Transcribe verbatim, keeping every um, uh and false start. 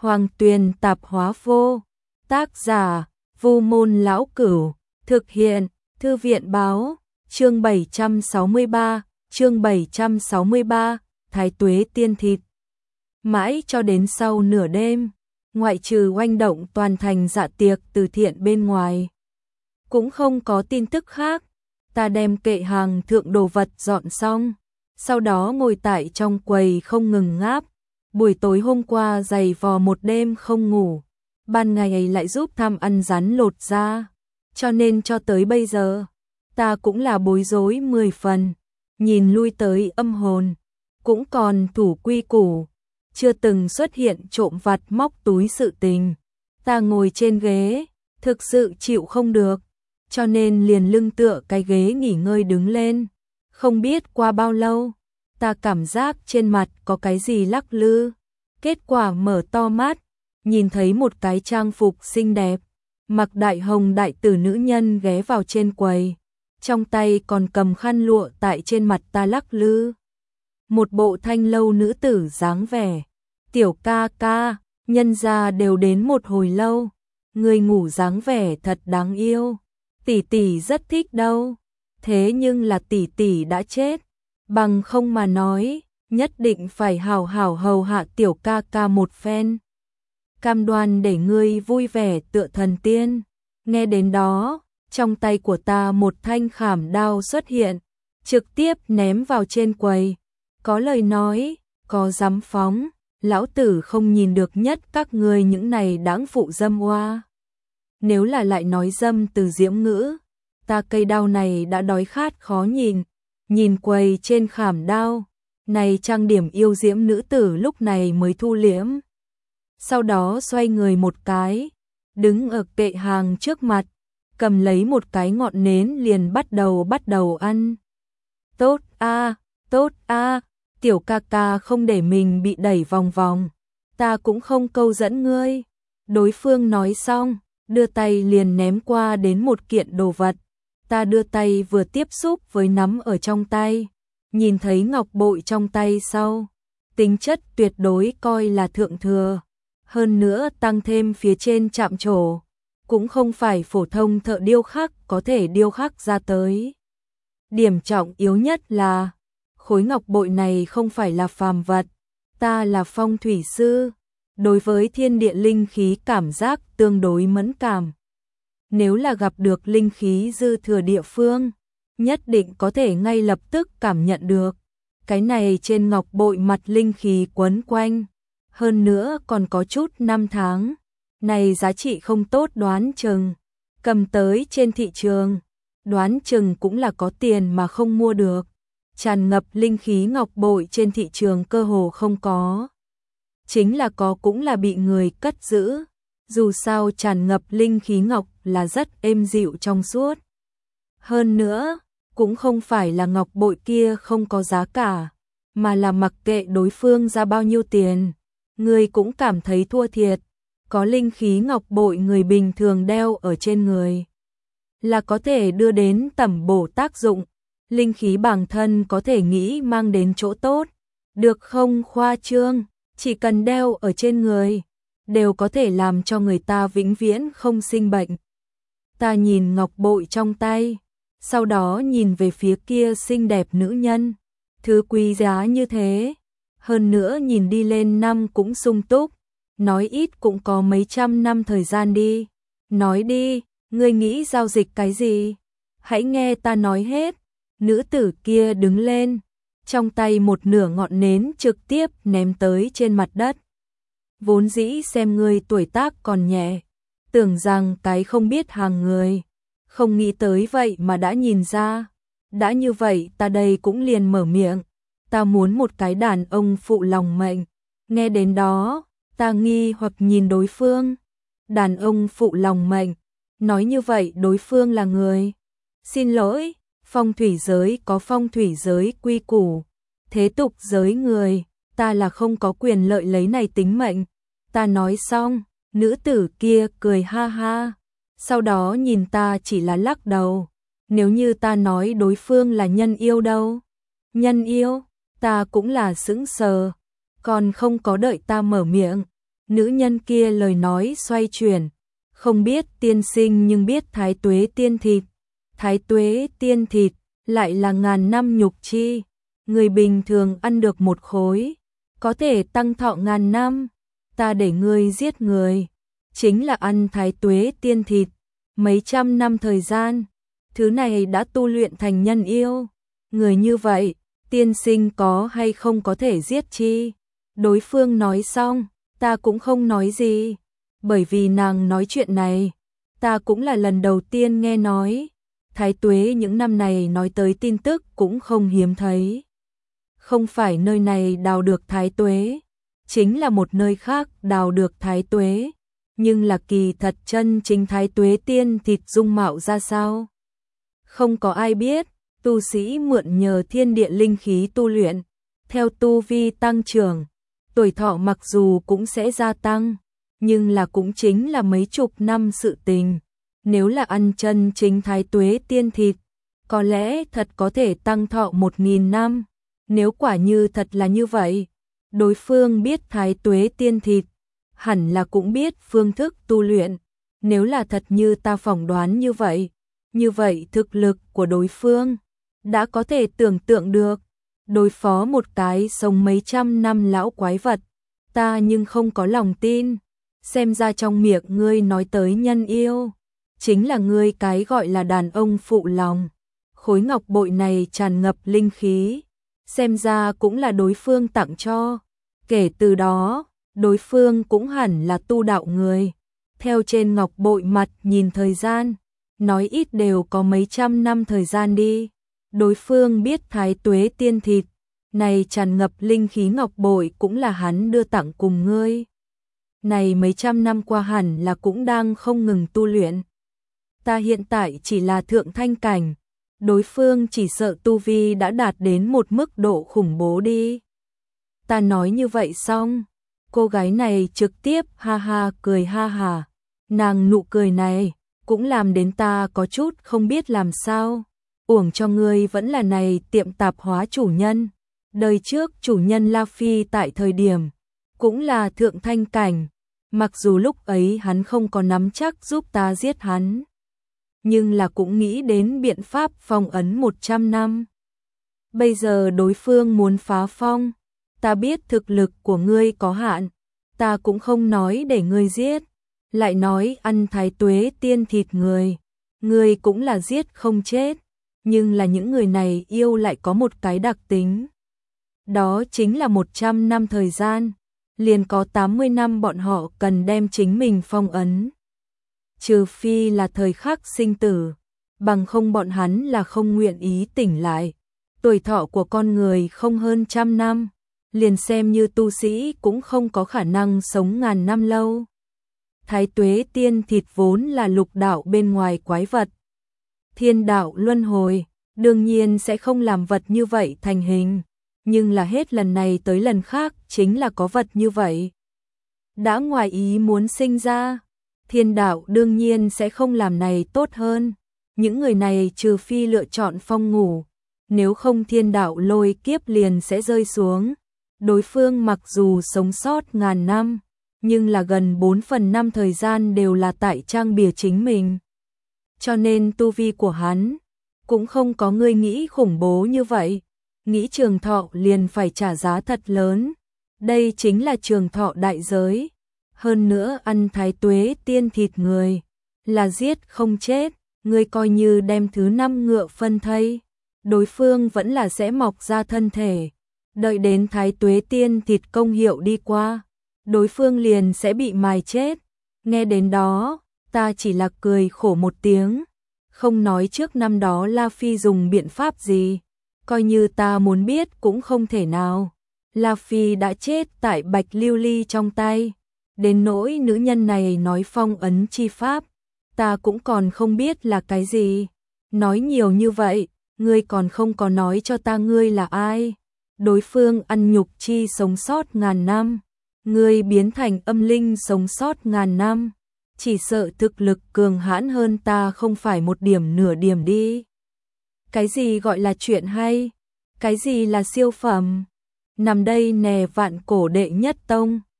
Hoàng Tuyền Tạp Hóa Vô. Tác giả: Vu Môn Lão Cửu. Thực hiện: Thư viện Báo. Chương bảy trăm sáu mươi ba, chương bảy trăm sáu mươi ba, Thái Tuế Tiên Thịt. Mãi cho đến sau nửa đêm, ngoại trừ oanh động toàn thành dạ tiệc từ thiện bên ngoài, cũng không có tin tức khác. Ta đem kệ hàng thượng đồ vật dọn xong, sau đó ngồi tại trong quầy không ngừng ngáp. Buổi tối hôm qua dày vò một đêm không ngủ, ban ngày lại giúp tham ăn rắn lột da, cho nên cho tới bây giờ, ta cũng là bối rối mười phần. Nhìn lui tới âm hồn, cũng còn thủ quy củ, chưa từng xuất hiện trộm vặt móc túi sự tình. Ta ngồi trên ghế, thực sự chịu không được, cho nên liền lưng tựa cái ghế nghỉ ngơi đứng lên. Không biết qua bao lâu, ta cảm giác trên mặt có cái gì lắc lư. Kết quả mở to mắt, nhìn thấy một cái trang phục xinh đẹp, mặc đại hồng đại tử nữ nhân ghé vào trên quầy, trong tay còn cầm khăn lụa tại trên mặt ta lắc lư. Một bộ thanh lâu nữ tử dáng vẻ. Tiểu ca ca, nhân gia đều đến một hồi lâu, người ngủ dáng vẻ thật đáng yêu. Tỷ tỷ rất thích đâu. Thế nhưng là tỷ tỷ đã chết, bằng không mà nói, nhất định phải hảo hảo hầu hạ tiểu ca ca một phen. Cam đoan để ngươi vui vẻ tựa thần tiên. Nghe đến đó, trong tay của ta một thanh khảm đao xuất hiện, trực tiếp ném vào trên quầy. Có lời nói, có dám phóng, lão tử không nhìn được nhất các ngươi những này đáng phụ dâm oa. Nếu là lại nói dâm từ diễm ngữ, ta cây đao này đã đói khát khó nhìn. Nhìn quầy trên khảm đao, này trang điểm yêu diễm nữ tử lúc này mới thu liễm. Sau đó xoay người một cái, đứng ở kệ hàng trước mặt, cầm lấy một cái ngọn nến liền bắt đầu bắt đầu ăn. Tốt a, tốt a, tiểu ca ca không để mình bị đẩy vòng vòng, ta cũng không câu dẫn ngươi. Đối phương nói xong, đưa tay liền ném qua đến một kiện đồ vật. Ta đưa tay vừa tiếp xúc với nắm ở trong tay, nhìn thấy ngọc bội trong tay sau, tính chất tuyệt đối coi là thượng thừa, hơn nữa tăng thêm phía trên chạm trổ, cũng không phải phổ thông thợ điêu khắc có thể điêu khắc ra tới. Điểm trọng yếu nhất là, khối ngọc bội này không phải là phàm vật, ta là phong thủy sư, đối với thiên địa linh khí cảm giác tương đối mẫn cảm. Nếu là gặp được linh khí dư thừa địa phương, nhất định có thể ngay lập tức cảm nhận được. Cái này trên ngọc bội mặt linh khí quấn quanh, hơn nữa còn có chút năm tháng. Này giá trị không tốt đoán chừng, cầm tới trên thị trường, đoán chừng cũng là có tiền mà không mua được. Tràn ngập linh khí ngọc bội trên thị trường cơ hồ không có. Chính là có cũng là bị người cất giữ. Dù sao tràn ngập linh khí ngọc là rất êm dịu trong suốt. Hơn nữa, cũng không phải là ngọc bội kia không có giá cả, mà là mặc kệ đối phương ra bao nhiêu tiền, người cũng cảm thấy thua thiệt. Có linh khí ngọc bội người bình thường đeo ở trên người, là có thể đưa đến tẩm bổ tác dụng. Linh khí bản thân có thể nghĩ mang đến chỗ tốt, được không khoa trương, chỉ cần đeo ở trên người, đều có thể làm cho người ta vĩnh viễn không sinh bệnh. Ta nhìn ngọc bội trong tay, sau đó nhìn về phía kia xinh đẹp nữ nhân, thứ quý giá như thế, hơn nữa nhìn đi lên năm cũng sung túc, nói ít cũng có mấy trăm năm thời gian đi. Nói đi, ngươi nghĩ giao dịch cái gì? Hãy nghe ta nói hết. Nữ tử kia đứng lên, trong tay một nửa ngọn nến trực tiếp ném tới trên mặt đất. Vốn dĩ xem ngươi tuổi tác còn nhẹ, tưởng rằng cái không biết hàng người, không nghĩ tới vậy mà đã nhìn ra. Đã như vậy ta đây cũng liền mở miệng, ta muốn một cái đàn ông phụ lòng mệnh. Nghe đến đó, ta nghi hoặc nhìn đối phương. Đàn ông phụ lòng mệnh, nói như vậy đối phương là người. Xin lỗi, phong thủy giới có phong thủy giới quy củ, thế tục giới người, ta là không có quyền lợi lấy này tính mệnh. Ta nói xong, nữ tử kia cười ha ha, sau đó nhìn ta chỉ là lắc đầu. Nếu như ta nói đối phương là nhân yêu đâu? Nhân yêu, ta cũng là sững sờ, còn không có đợi ta mở miệng, Nữ nhân kia lời nói xoay chuyển, không biết tiên sinh nhưng biết thái tuế tiên thịt. Thái tuế tiên thịt lại là ngàn năm nhục chi, người bình thường ăn được một khối, có thể tăng thọ ngàn năm. Ta để ngươi giết người, chính là ăn thái tuế tiên thịt, mấy trăm năm thời gian, thứ này đã tu luyện thành nhân yêu. Người như vậy, tiên sinh có hay không có thể giết chi? Đối phương nói xong, ta cũng không nói gì, bởi vì nàng nói chuyện này, ta cũng là lần đầu tiên nghe nói. Thái tuế những năm này nói tới tin tức cũng không hiếm thấy. Không phải nơi này đào được thái tuế, chính là một nơi khác đào được thái tuế, nhưng là kỳ thật chân chính thái tuế tiên thịt dung mạo ra sao? Không có ai biết, tu sĩ mượn nhờ thiên địa linh khí tu luyện, theo tu vi tăng trưởng, tuổi thọ mặc dù cũng sẽ gia tăng, nhưng là cũng chính là mấy chục năm sự tình. Nếu là ăn chân chính thái tuế tiên thịt, có lẽ thật có thể tăng thọ một nghìn năm. Nếu quả như thật là như vậy, đối phương biết thái tuế tiên thịt, hẳn là cũng biết phương thức tu luyện. Nếu là thật như ta phỏng đoán như vậy, như vậy thực lực của đối phương đã có thể tưởng tượng được. Đối phó một cái sống mấy trăm năm lão quái vật, ta nhưng không có lòng tin. Xem ra trong miệng ngươi nói tới nhân yêu, chính là ngươi cái gọi là đàn ông phụ lòng. Khối ngọc bội này tràn ngập linh khí, xem ra cũng là đối phương tặng cho. Kể từ đó, đối phương cũng hẳn là tu đạo người. Theo trên ngọc bội mặt nhìn thời gian, nói ít đều có mấy trăm năm thời gian đi. Đối phương biết thái tuế tiên thịt, này tràn ngập linh khí ngọc bội cũng là hắn đưa tặng cùng ngươi. Này mấy trăm năm qua hẳn là cũng đang không ngừng tu luyện. Ta hiện tại chỉ là thượng thanh cảnh, đối phương chỉ sợ tu vi đã đạt đến một mức độ khủng bố đi. Ta nói như vậy xong, cô gái này trực tiếp ha ha cười ha hà. Nàng nụ cười này cũng làm đến ta có chút không biết làm sao. Uổng cho ngươi vẫn là này tiệm tạp hóa chủ nhân. Đời trước chủ nhân La Phi tại thời điểm cũng là thượng thanh cảnh, mặc dù lúc ấy hắn không có nắm chắc giúp ta giết hắn, nhưng là cũng nghĩ đến biện pháp phong ấn một trăm năm. Bây giờ đối phương muốn phá phong, ta biết thực lực của ngươi có hạn, ta cũng không nói để ngươi giết, lại nói ăn thái tuế tiên thịt người, ngươi cũng là giết không chết, nhưng là những người này yêu lại có một cái đặc tính. Đó chính là một trăm năm thời gian, liền có tám mươi năm bọn họ cần đem chính mình phong ấn. Trừ phi là thời khắc sinh tử, bằng không bọn hắn là không nguyện ý tỉnh lại. Tuổi thọ của con người không hơn trăm năm, liền xem như tu sĩ cũng không có khả năng sống ngàn năm lâu. Thái tuế tiên thịt vốn là lục đạo bên ngoài quái vật. Thiên đạo luân hồi, đương nhiên sẽ không làm vật như vậy thành hình, nhưng là hết lần này tới lần khác chính là có vật như vậy. Đã ngoài ý muốn sinh ra, thiên đạo đương nhiên sẽ không làm này tốt hơn. Những người này trừ phi lựa chọn phong ngủ, nếu không thiên đạo lôi kiếp liền sẽ rơi xuống. Đối phương mặc dù sống sót ngàn năm, nhưng là gần bốn phần năm thời gian đều là tại trang bìa chính mình. Cho nên tu vi của hắn cũng không có người nghĩ khủng bố như vậy. Nghĩ trường thọ liền phải trả giá thật lớn. Đây chính là trường thọ đại giới. Hơn nữa ăn thái tuế tiên thịt người là giết không chết, người coi như đem thứ năm ngựa phân thây, đối phương vẫn là sẽ mọc ra thân thể. Đợi đến thái tuế tiên thịt công hiệu đi qua, đối phương liền sẽ bị mài chết. Nghe đến đó, ta chỉ là cười khổ một tiếng, không nói trước năm đó La Phi dùng biện pháp gì, coi như ta muốn biết cũng không thể nào. La Phi đã chết tại Bạch Lưu Ly trong tay, đến nỗi nữ nhân này nói phong ấn chi pháp, ta cũng còn không biết là cái gì. Nói nhiều như vậy, ngươi còn không có nói cho ta ngươi là ai. Đối phương ăn nhục chi sống sót ngàn năm, ngươi biến thành âm linh sống sót ngàn năm, chỉ sợ thực lực cường hãn hơn ta không phải một điểm nửa điểm đi. Cái gì gọi là chuyện hay? Cái gì là siêu phẩm? Nằm đây nè vạn cổ đệ nhất tông.